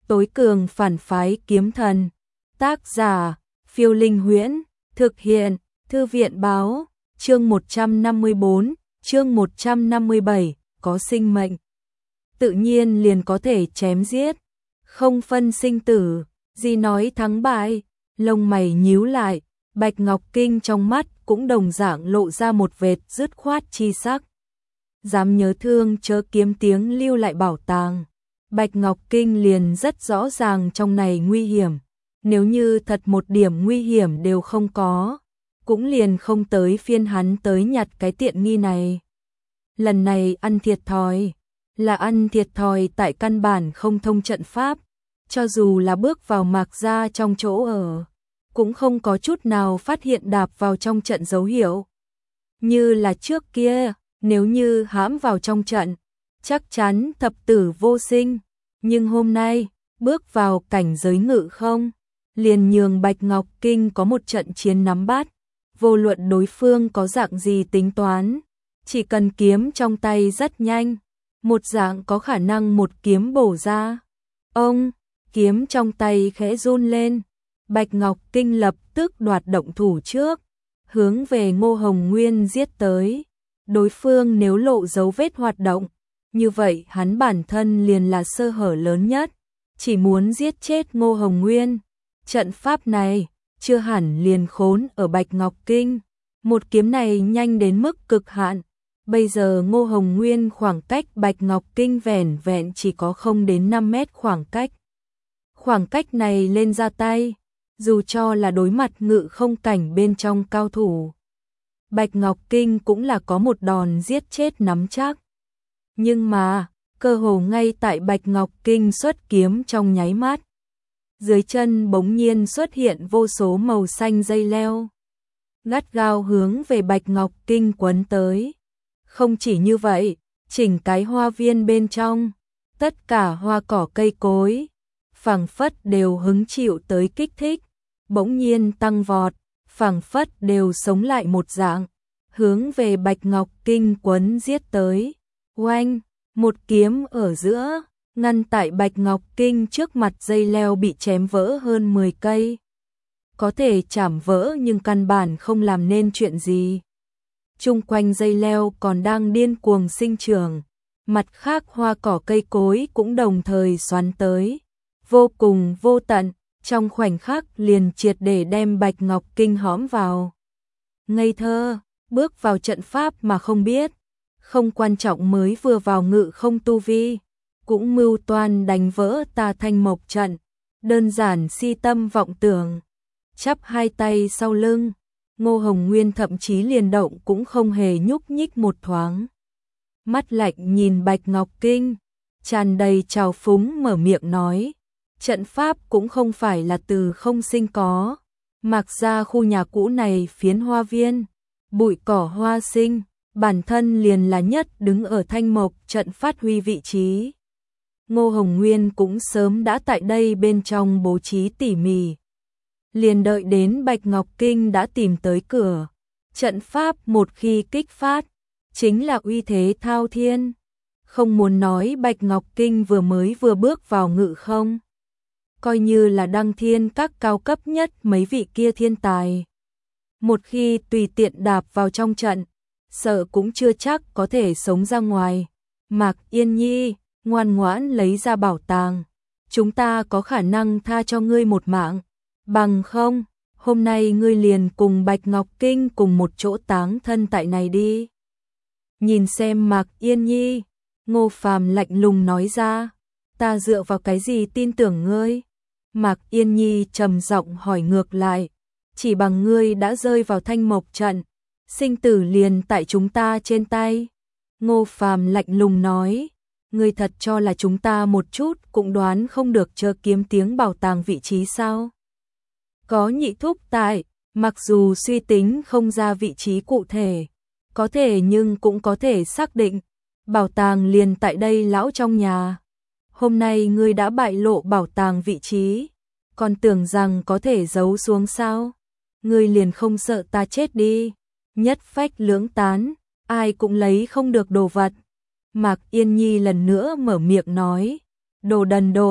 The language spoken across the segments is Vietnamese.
Tối cường phản phái kiếm thần. Tác giả, Phiêu Linh Huyễn. Thực hiện, Thư viện báo. Chương 154, chương 157, có sinh mệnh. Tự nhiên liền có thể chém giết. Không phân sinh tử, gì nói thắng bại. Lông mày nhíu lại, Bạch Ngọc Kinh trong mắt cũng đồng dạng lộ ra một vệt dứt khoát chi sắc. Dám nhớ thương chớ kiếm tiếng lưu lại bảo tàng. Bạch Ngọc Kinh liền rất rõ ràng trong này nguy hiểm. Nếu như thật một điểm nguy hiểm đều không có, cũng liền không tới phiên hắn tới nhặt cái tiện nghi này. Lần này ăn thiệt thòi, là ăn thiệt thòi tại căn bản không thông trận pháp. Cho dù là bước vào Mạc gia trong chỗ ở, cũng không có chút nào phát hiện đạp vào trong trận dấu hiệu. Như là trước kia, nếu như hãm vào trong trận, chắc chắn thập tử vô sinh. Nhưng hôm nay, bước vào cảnh giới ngự không, liền nhường Bạch Ngọc Kinh có một trận chiến nắm bắt. Vô luận đối phương có dạng gì tính toán, chỉ cần kiếm trong tay rất nhanh, một dạng có khả năng một kiếm bổ ra. Ông, kiếm trong tay khẽ run lên, Bạch Ngọc Kinh lập tức đoạt động thủ trước, hướng về Ngô Hồng Nguyên giết tới. Đối phương nếu lộ dấu vết hoạt động, như vậy hắn bản thân liền là sơ hở lớn nhất, chỉ muốn giết chết Ngô Hồng Nguyên. Trận pháp này chưa hẳn liền khốn ở Bạch Ngọc Kinh, một kiếm này nhanh đến mức cực hạn. Bây giờ Ngô Hồng Nguyên khoảng cách Bạch Ngọc Kinh vẻn vẹn chỉ có không đến 5 mét khoảng cách. Khoảng cách này lên ra tay, dù cho là đối mặt ngự không cảnh bên trong cao thủ, Bạch Ngọc Kinh cũng là có một đòn giết chết nắm chắc. Nhưng mà, cơ hồ ngay tại Bạch Ngọc Kinh xuất kiếm trong nháy mắt, dưới chân bỗng nhiên xuất hiện vô số màu xanh dây leo, gắt gao hướng về Bạch Ngọc Kinh quấn tới. Không chỉ như vậy, chỉnh cái hoa viên bên trong, tất cả hoa cỏ cây cối, phảng phất đều hứng chịu tới kích thích, bỗng nhiên tăng vọt, phảng phất đều sống lại một dạng, hướng về Bạch Ngọc Kinh quấn giết tới. Oanh, một kiếm ở giữa, ngăn tại Bạch Ngọc Kinh trước mặt, dây leo bị chém vỡ hơn 10 cây. Có thể chảm vỡ nhưng căn bản không làm nên chuyện gì. Chung quanh dây leo còn đang điên cuồng sinh trưởng, mặt khác hoa cỏ cây cối cũng đồng thời xoắn tới, vô cùng vô tận, trong khoảnh khắc liền triệt để đem Bạch Ngọc Kinh hõm vào. Ngây thơ, bước vào trận pháp mà không biết, không quan trọng mới vừa vào ngự không tu vi, cũng mưu toan đánh vỡ ta Thanh Mộc trận, đơn giản si tâm vọng tưởng. Chắp hai tay sau lưng, Ngô Hồng Nguyên thậm chí liền động cũng không hề nhúc nhích một thoáng. Mắt lạnh nhìn Bạch Ngọc Kinh, tràn đầy trào phúng mở miệng nói, trận pháp cũng không phải là từ không sinh có. Mạc gia khu nhà cũ này phiến hoa viên, bụi cỏ hoa sinh, bản thân liền là nhất đứng ở Thanh Mộc trận phát huy vị trí. Ngô Hồng Nguyên cũng sớm đã tại đây bên trong bố trí tỉ mỉ. Liền đợi đến Bạch Ngọc Kinh đã tìm tới cửa. Trận pháp một khi kích phát, chính là uy thế thao thiên. Không muốn nói Bạch Ngọc Kinh vừa bước vào ngự không, coi như là đăng thiên các cao cấp nhất mấy vị kia thiên tài, một khi tùy tiện đạp vào trong trận, sợ cũng chưa chắc có thể sống ra ngoài. Mạc Yên Nhi, ngoan ngoãn lấy ra bảo tàng, chúng ta có khả năng tha cho ngươi một mạng, bằng không, hôm nay ngươi liền cùng Bạch Ngọc Kinh cùng một chỗ táng thân tại này đi. Nhìn xem Mạc Yên Nhi, Ngô Phàm lạnh lùng nói ra, ta dựa vào cái gì tin tưởng ngươi? Mạc Yên Nhi trầm giọng hỏi ngược lại, chỉ bằng ngươi đã rơi vào Thanh Mộc trận, sinh tử liền tại chúng ta trên tay. Ngô Phàm lạnh lùng nói, ngươi thật cho là chúng ta một chút cũng đoán không được chớ kiếm tiếng bảo tàng vị trí sao? Có nhị thúc tại, mặc dù suy tính không ra vị trí cụ thể, có thể nhưng cũng có thể xác định, bảo tàng liền tại đây lão trong nhà. Hôm nay ngươi đã bại lộ bảo tàng vị trí, còn tưởng rằng có thể giấu xuống sao? Ngươi liền không sợ ta chết đi? Nhất phách lưỡng tán, ai cũng lấy không được đồ vật. Mạc Yên Nhi lần nữa mở miệng nói, đồ đần độn,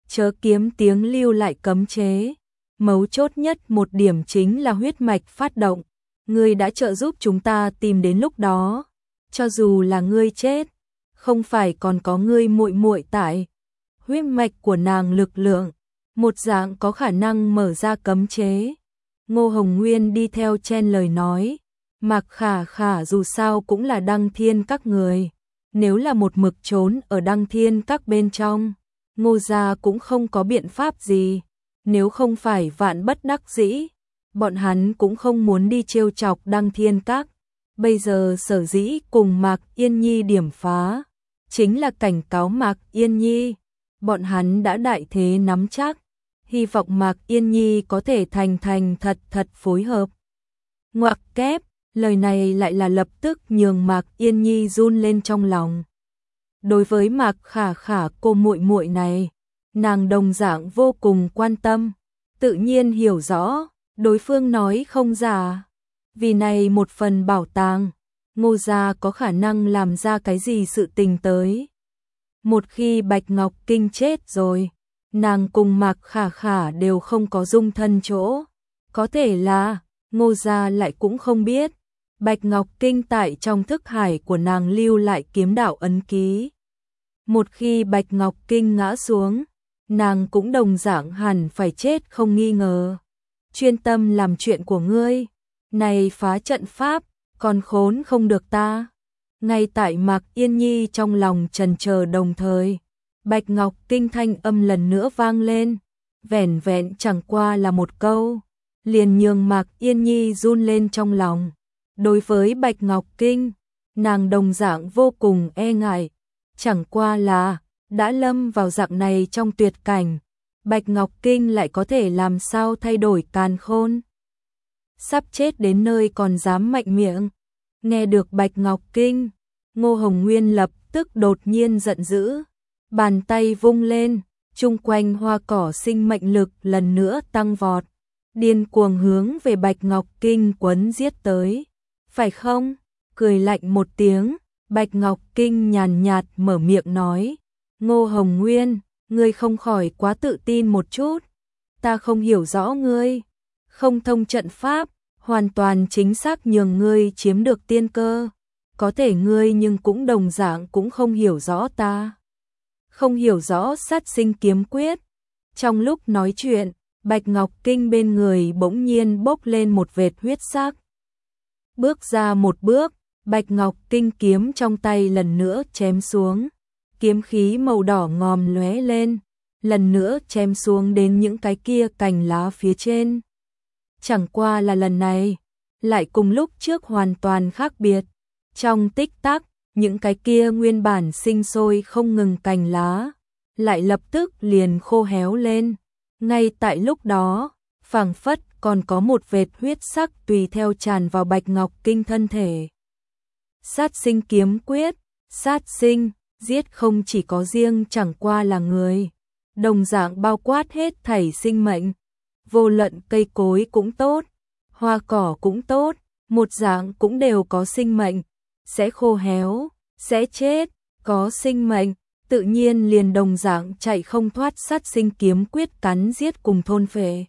chớ kiếm tiếng lưu lại cấm chế. Mấu chốt nhất một điểm chính là huyết mạch phát động. Ngươi đã trợ giúp chúng ta tìm đến lúc đó. Cho dù là ngươi chết, không phải còn có ngươi muội muội tại. Huyết mạch của nàng lực lượng, một dạng có khả năng mở ra cấm chế. Ngô Hồng Nguyên đi theo chen lời nói. Mạc Khả Khả dù sao cũng là Đăng Thiên Các người. Nếu là một mực trốn ở Đăng Thiên Các bên trong, Ngô gia cũng không có biện pháp gì. Nếu không phải vạn bất đắc dĩ, bọn hắn cũng không muốn đi trêu chọc Đăng Thiên Các. Bây giờ sở dĩ cùng Mạc Yên Nhi điểm phá, chính là cảnh cáo Mạc Yên Nhi. Bọn hắn đã đại thế nắm chắc, hy vọng Mạc Yên Nhi có thể thành thật phối hợp. Ngoặc kép, lời này lại là lập tức nhường Mạc Yên Nhi run lên trong lòng. Đối với Mạc Khả Khả cô muội muội này, nàng đồng dạng vô cùng quan tâm, tự nhiên hiểu rõ, đối phương nói không giả. Vì này một phần bảo tàng, Ngô gia có khả năng làm ra cái gì sự tình tới. Một khi Bạch Ngọc Kinh chết rồi, nàng cùng Mạc Khả Khả đều không có dung thân chỗ. Có thể là, Ngô gia lại cũng không biết, Bạch Ngọc Kinh tại trong thức hải của nàng lưu lại kiếm đạo ấn ký. Một khi Bạch Ngọc Kinh ngã xuống, nàng cũng đồng dạng hẳn phải chết không nghi ngờ. Chuyên tâm làm chuyện của ngươi, này phá trận pháp, còn khốn không được ta. Ngay tại Mạc Yên Nhi trong lòng chần chờ đồng thời, Bạch Ngọc Kinh thanh âm lần nữa vang lên, vẻn vẹn chẳng qua là một câu, liền nhường Mạc Yên Nhi run lên trong lòng. Đối với Bạch Ngọc Kinh, nàng đồng dạng vô cùng e ngại, chẳng qua là đã lâm vào dạng này trong tuyệt cảnh, Bạch Ngọc Kinh lại có thể làm sao thay đổi càn khôn. Sắp chết đến nơi còn dám mạnh miệng. Nghe được Bạch Ngọc Kinh, Ngô Hồng Nguyên lập tức đột nhiên giận dữ, bàn tay vung lên, chung quanh hoa cỏ sinh mệnh lực lần nữa tăng vọt, điên cuồng hướng về Bạch Ngọc Kinh quấn giết tới. Phải không? Cười lạnh một tiếng, Bạch Ngọc Kinh nhàn nhạt mở miệng nói, Ngô Hồng Nguyên, ngươi không khỏi quá tự tin một chút, ta không hiểu rõ ngươi, không thông trận pháp, hoàn toàn chính xác nhường ngươi chiếm được tiên cơ, có thể ngươi nhưng cũng đồng dạng cũng không hiểu rõ ta. Không hiểu rõ sát sinh kiếm quyết. Trong lúc nói chuyện, Bạch Ngọc Kinh bên người bỗng nhiên bốc lên một vệt huyết sắc. Bước ra một bước, Bạch Ngọc Kinh kiếm trong tay lần nữa chém xuống. Kiếm khí màu đỏ ngòm lóe lên, lần nữa chém xuống đến những cái kia cành lá phía trên. Chẳng qua là lần này, lại cùng lúc trước hoàn toàn khác biệt. Trong tích tắc, những cái kia nguyên bản sinh sôi không ngừng cành lá, lại lập tức liền khô héo lên. Ngay tại lúc đó, phảng phất còn có một vệt huyết sắc tùy theo tràn vào Bạch Ngọc Kinh thân thể. Sát sinh kiếm quyết, sát sinh, giết không chỉ có riêng chẳng qua là người, đồng dạng bao quát hết thảy sinh mệnh. Vô luận cây cối cũng tốt, hoa cỏ cũng tốt, một dạng cũng đều có sinh mệnh, sẽ khô héo, sẽ chết, có sinh mệnh, tự nhiên liền đồng dạng chạy không thoát sát sinh kiếm quyết cắn giết cùng thôn phệ.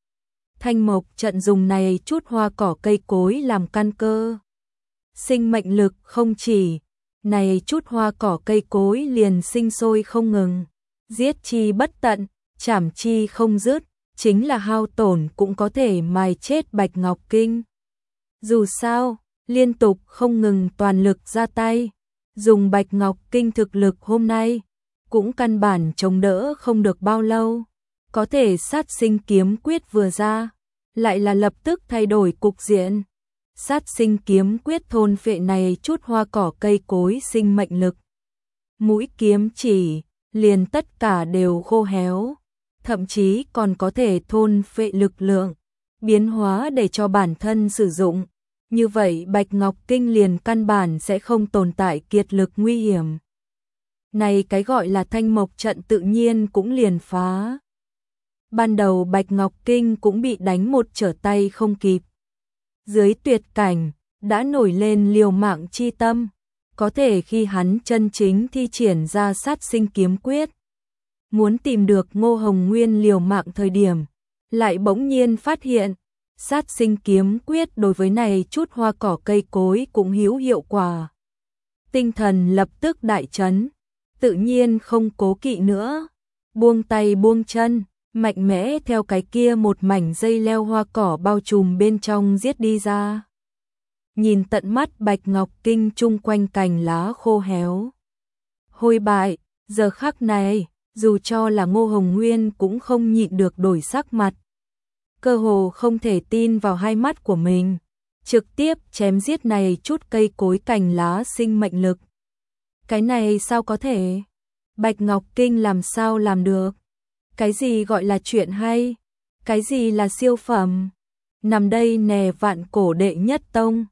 Thanh mộc trận dùng này chút hoa cỏ cây cối làm căn cơ. Sinh mệnh lực không chỉ, này chút hoa cỏ cây cối liền sinh sôi không ngừng, giết chi bất tận, chảm chi không dứt, chính là hao tổn cũng có thể mài chết Bạch Ngọc Kinh. Dù sao, liên tục không ngừng toàn lực ra tay, dùng Bạch Ngọc Kinh thực lực hôm nay, cũng căn bản chống đỡ không được bao lâu. Có thể sát sinh kiếm quyết vừa ra, lại là lập tức thay đổi cục diện. Sát sinh kiếm quyết thôn phệ này chút hoa cỏ cây cối sinh mệnh lực. Mũi kiếm chỉ, liền tất cả đều khô héo, thậm chí còn có thể thôn phệ lực lượng, biến hóa để cho bản thân sử dụng. Như vậy Bạch Ngọc Kinh liền căn bản sẽ không tồn tại kiệt lực nguy hiểm. Này cái gọi là thanh mộc trận tự nhiên cũng liền phá. Ban đầu Bạch Ngọc Kinh cũng bị đánh một trở tay không kịp. Dưới tuyệt cảnh, đã nổi lên liều mạng chi tâm, có thể khi hắn chân chính thi triển ra sát sinh kiếm quyết. muốn tìm được Ngô Hồng Nguyên liều mạng thời điểm, lại bỗng nhiên phát hiện, sát sinh kiếm quyết đối với này chút hoa cỏ cây cối cũng hữu hiệu quả. Tinh thần lập tức đại chấn, tự nhiên không cố kỵ nữa, buông tay buông chân, mạnh mẽ theo cái kia một mảnh dây leo hoa cỏ bao trùm bên trong giết đi ra. Nhìn tận mắt Bạch Ngọc Kinh chung quanh cành lá khô héo, hôi bại, giờ khắc này, dù cho là Ngô Hồng Nguyên cũng không nhịn được đổi sắc mặt. Cơ hồ không thể tin vào hai mắt của mình, trực tiếp chém giết này chút cây cối cành lá sinh mệnh lực. Cái này sao có thể? Bạch Ngọc Kinh làm sao làm được? Cái gì gọi là chuyện hay? Cái gì là siêu phẩm? Nằm đây nè vạn cổ đệ nhất tông,